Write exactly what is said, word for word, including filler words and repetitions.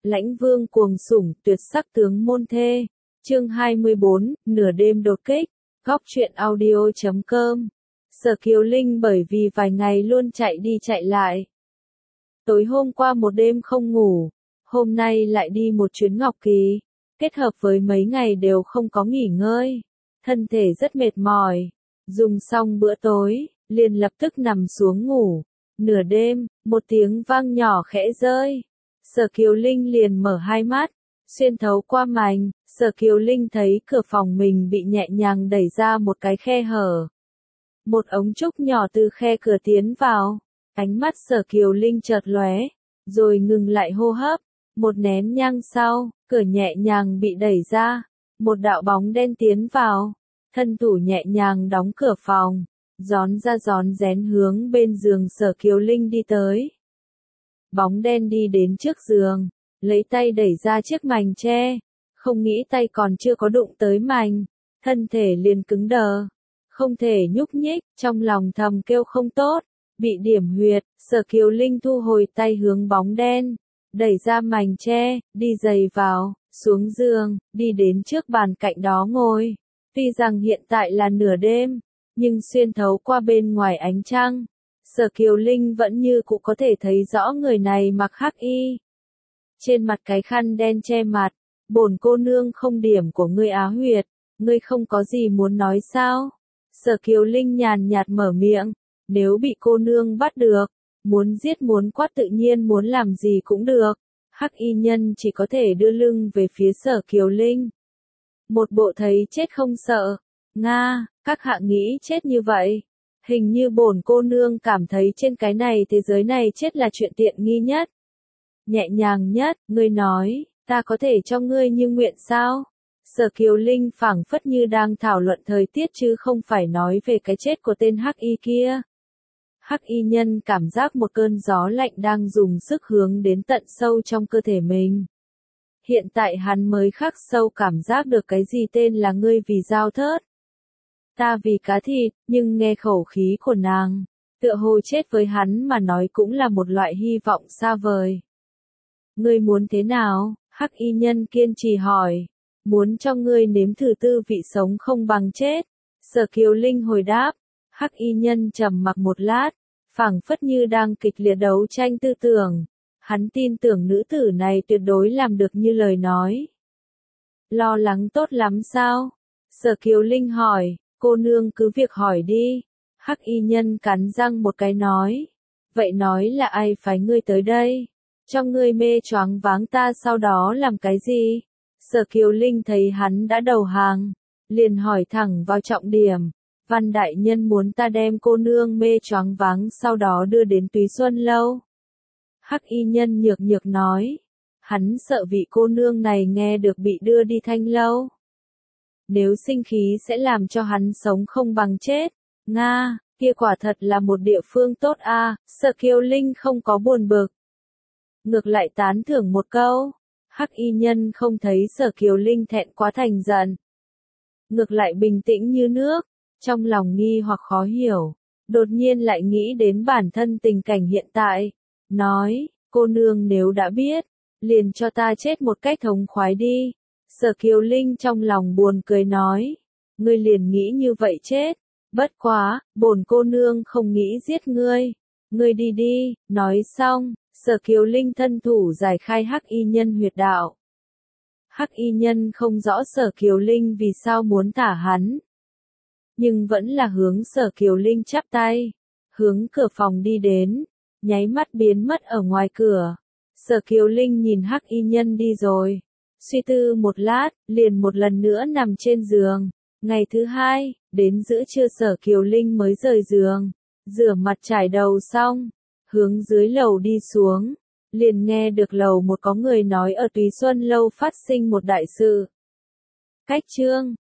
Lãnh vương cuồng sủng, tuyệt sắc tướng môn thê. Chương hai mươi bốn, nửa đêm đột kích. Góc truyện audio chấm com. Sở Kiều Linh bởi vì vài ngày luôn chạy đi chạy lại. Tối hôm qua một đêm không ngủ, hôm nay lại đi một chuyến Ngọc Kỳ, kết hợp với mấy ngày đều không có nghỉ ngơi. Thân thể rất mệt mỏi, dùng xong bữa tối, liền lập tức nằm xuống ngủ. Nửa đêm, một tiếng vang nhỏ khẽ rơi. Sở Kiều Linh liền mở hai mắt, xuyên thấu qua mành, Sở Kiều Linh thấy cửa phòng mình bị nhẹ nhàng đẩy ra một cái khe hở. Một ống trúc nhỏ từ khe cửa tiến vào, ánh mắt Sở Kiều Linh chợt lóe, rồi ngừng lại hô hấp. Một nén nhang sau, cửa nhẹ nhàng bị đẩy ra, một đạo bóng đen tiến vào, thân thủ nhẹ nhàng đóng cửa phòng, rón ra rón rén hướng bên giường Sở Kiều Linh đi tới. Bóng đen đi đến trước giường, lấy tay đẩy ra chiếc mành tre, không nghĩ tay còn chưa có đụng tới mành, thân thể liền cứng đờ, không thể nhúc nhích, trong lòng thầm kêu không tốt, bị điểm huyệt. Sở Kiều Linh thu hồi tay hướng bóng đen, đẩy ra mành tre, đi giày vào, xuống giường, đi đến trước bàn cạnh đó ngồi. Tuy rằng hiện tại là nửa đêm, nhưng xuyên thấu qua bên ngoài ánh trăng, Sở Kiều Linh vẫn như cũ có thể thấy rõ người này mặc hắc y. Trên mặt cái khăn đen che mặt, bổn cô nương không điểm của ngươi á huyệt, ngươi không có gì muốn nói sao? Sở Kiều Linh nhàn nhạt mở miệng, nếu bị cô nương bắt được, muốn giết muốn quát tự nhiên muốn làm gì cũng được. Hắc y nhân chỉ có thể đưa lưng về phía Sở Kiều Linh. Một bộ thấy chết không sợ. Nga, các hạ nghĩ chết như vậy. Hình như bổn cô nương cảm thấy trên cái này thế giới này chết là chuyện tiện nghi nhất. Nhẹ nhàng nhất, ngươi nói, ta có thể cho ngươi như nguyện sao? Sở Kiều Linh phảng phất như đang thảo luận thời tiết chứ không phải nói về cái chết của tên hắc y kia. Hắc y nhân cảm giác một cơn gió lạnh đang dùng sức hướng đến tận sâu trong cơ thể mình. Hiện tại hắn mới khắc sâu cảm giác được cái gì tên là ngươi vì dao thớt. Ta vì cá thịt, nhưng nghe khẩu khí của nàng, tựa hồ chết với hắn mà nói cũng là một loại hy vọng xa vời. Ngươi muốn thế nào? Hắc y nhân kiên trì hỏi. Muốn cho ngươi nếm thử tư vị sống không bằng chết. Sở Kiều Linh hồi đáp. Hắc y nhân trầm mặc một lát, phảng phất như đang kịch liệt đấu tranh tư tưởng. Hắn tin tưởng nữ tử này tuyệt đối làm được như lời nói. Lo lắng tốt lắm sao? Sở Kiều Linh hỏi, cô nương cứ việc hỏi đi. Hắc y nhân cắn răng một cái nói. Vậy nói là ai phái ngươi tới đây? Cho ngươi mê choáng váng ta sau đó làm cái gì? Sở Kiều Linh thấy hắn đã đầu hàng, liền hỏi thẳng vào trọng điểm. Văn đại nhân muốn ta đem cô nương mê choáng váng sau đó đưa đến Túy Xuân Lâu. Hắc y nhân nhược nhược nói. Hắn sợ vị cô nương này nghe được bị đưa đi Thanh Lâu. Nếu sinh khí sẽ làm cho hắn sống không bằng chết. Nga, kia quả thật là một địa phương tốt a. À. Sở Kiều Linh không có buồn bực, ngược lại tán thưởng một câu. Hắc y nhân không thấy Sở Kiều Linh thẹn quá thành giận, ngược lại bình tĩnh như nước, trong lòng nghi hoặc khó hiểu, đột nhiên lại nghĩ đến bản thân tình cảnh hiện tại, nói, cô nương nếu đã biết, liền cho ta chết một cách thống khoái đi. Sở Kiều Linh trong lòng buồn cười nói, ngươi liền nghĩ như vậy chết, bất quá, bổn cô nương không nghĩ giết ngươi, ngươi đi đi. Nói xong, Sở Kiều Linh thân thủ giải khai hắc y nhân huyệt đạo. Hắc y nhân không rõ Sở Kiều Linh vì sao muốn thả hắn, nhưng vẫn là hướng Sở Kiều Linh chắp tay, hướng cửa phòng đi đến, nháy mắt biến mất ở ngoài cửa. Sở Kiều Linh nhìn hắc y nhân đi rồi, suy tư một lát, liền một lần nữa nằm trên giường. Ngày thứ hai, đến giữa trưa Sở Kiều Linh mới rời giường, rửa mặt trải đầu xong, hướng dưới lầu đi xuống, liền nghe được lầu một có người nói ở Túy Xuân Lâu phát sinh một đại sự. Cách chương